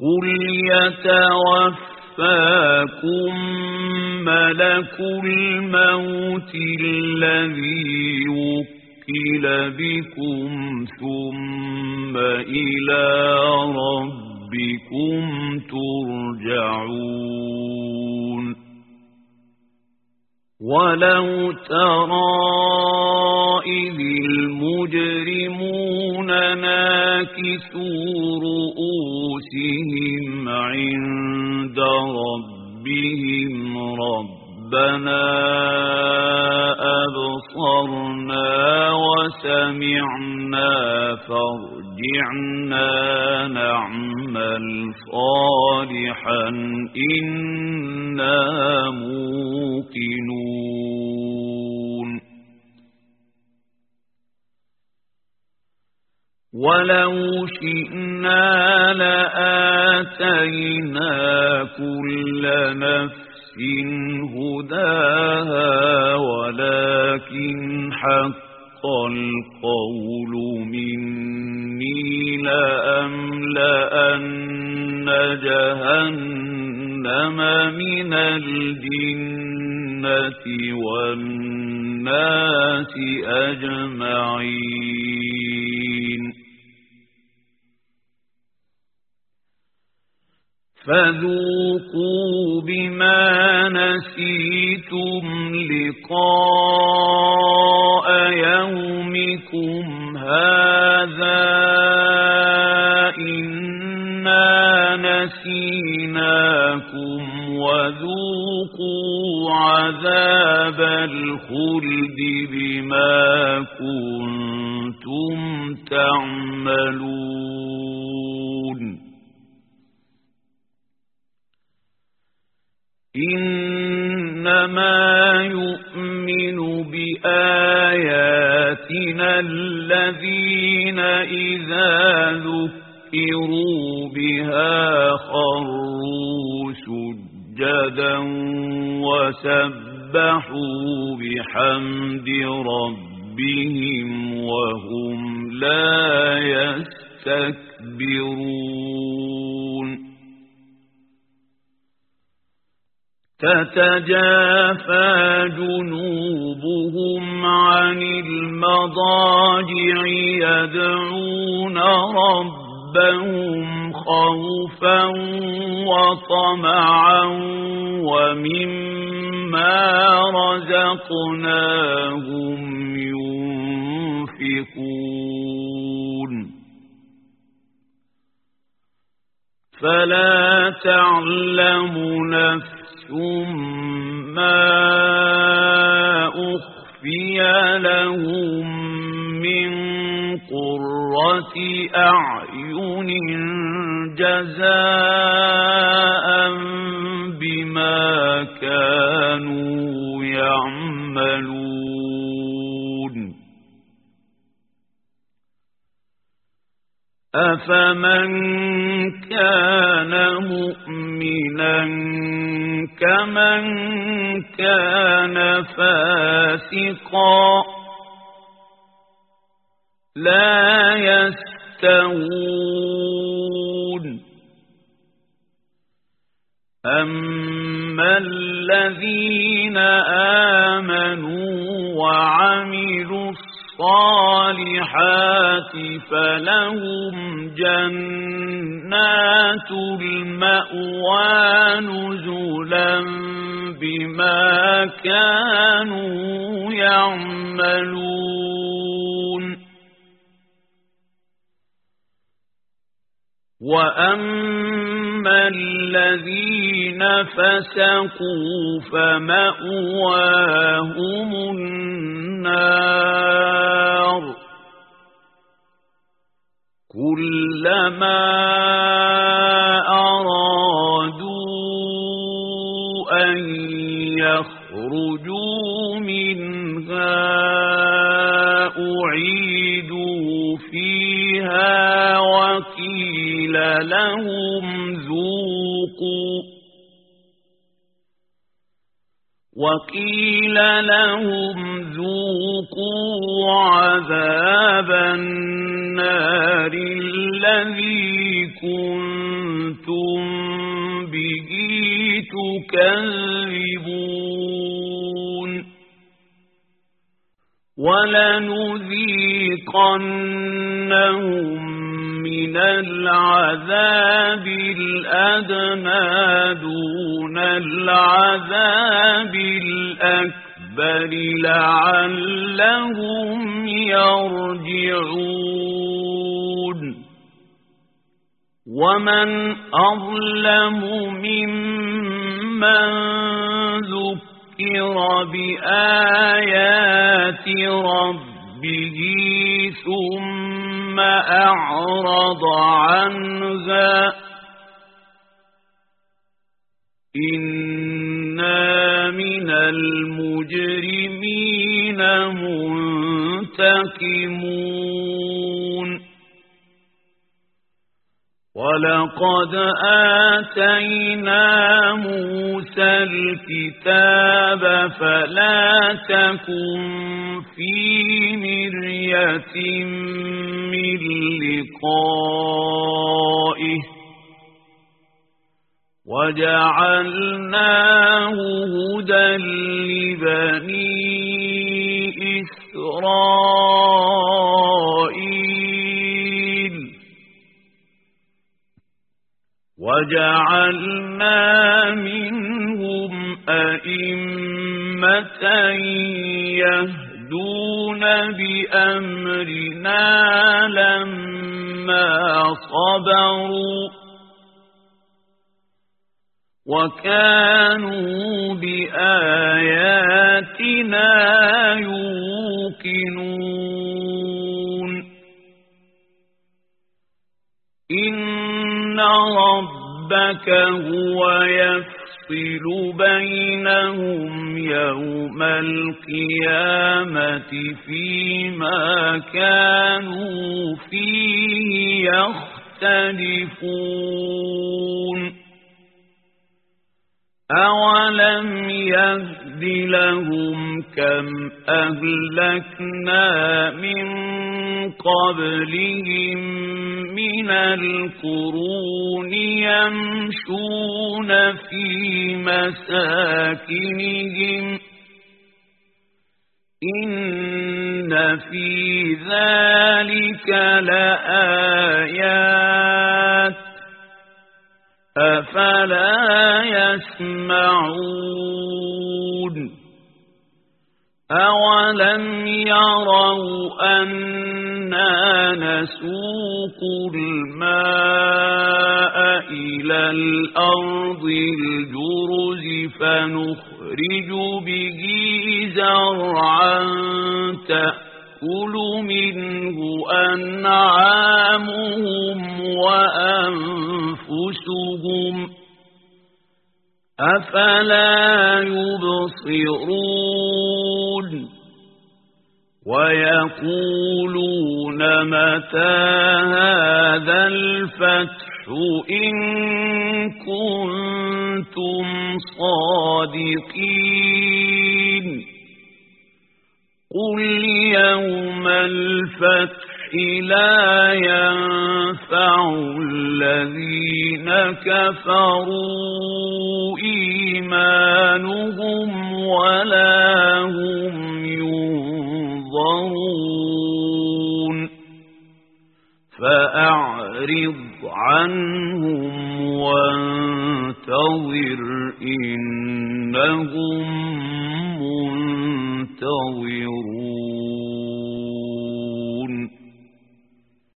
قل يتوفاكم ملك الموت الذي وكل بكم ثم إلى ربكم ترجعون ولو ترى إذ المجرمون ناكسوا رؤوسهم عند ربهم ربنا أبصرنا وسمعنا فارجعنا نعمل صالحا إنا موقنون ولو شئنا لآتينا كل نفس هداها ولكن حق القول مني لأملأن جهنم من الجنة والناس أجمعين فذوقوا بما نسيتم لقاء يومكم هذا إنا نسيناكم وذوقوا عذاب الخلد بما كنتم تعملون إنما يؤمن بآياتنا الذين إذا ذكروا بها خروا سجدا وسبحوا بحمد ربهم وهم لا يستكبرون تتجافى جنوبهم عن المضاجع يدعون ربهم خوفا وطمعا ومما رزقناهم ينفقون فلا تعلم نفس ما أخفي لهم من قرة أعين جزاء بما كانوا يعملون أفمن كان مؤمنا كمن كان فاسقا لا يستوون أما الذين آمنوا وعملوا الصالحات فلهم جنات المأوى نزلا بما كانوا يعملون وأما الذين فسقوا فمأواهم النار كلما أرادوا أن يخرجوا منها أعيدوا فيها وقيل لهم وقيل لهم ذوقوا عذاب النار الذي كنتم به تكذبون ولنذيقنهم من العذاب الأدنى دون العذاب الأكبر لعلهم يرجعون ومن أظلم ممن ذكر بآيات ربه ثم أعرض عنها إنا من المجرمين منتقمون ولقد آتينا موسى الكتاب فلا تكن في مرية من لقائه وجعلناه هدى لبني إسرائيل وجعلنا منهم أئمة يهدون بأمرنا لما صبروا وكانوا بآياتنا يوقنون إن ربك هو يفصل بينهم يوم القيامة فيما كانوا فيه يختلفون أولم يهد لهم كم أهلكنا من قبلهم من القرون يمشون في مساكنهم إن في ذلك لآيات أفلا يسمعون أولم يروا أنا نسوق الماء إلى الأرض الجرز فنخرج به زرعا تأكل منه أنعامهم وأنفسهم أفلا يبصرون ويقولون متى هذا الفتح إن كنتم صادقين قل يوم الفتح لا ينفع الذين كفروا إيمانهم ولا هم ينظرون فأعرض عنهم وانتظر إنهم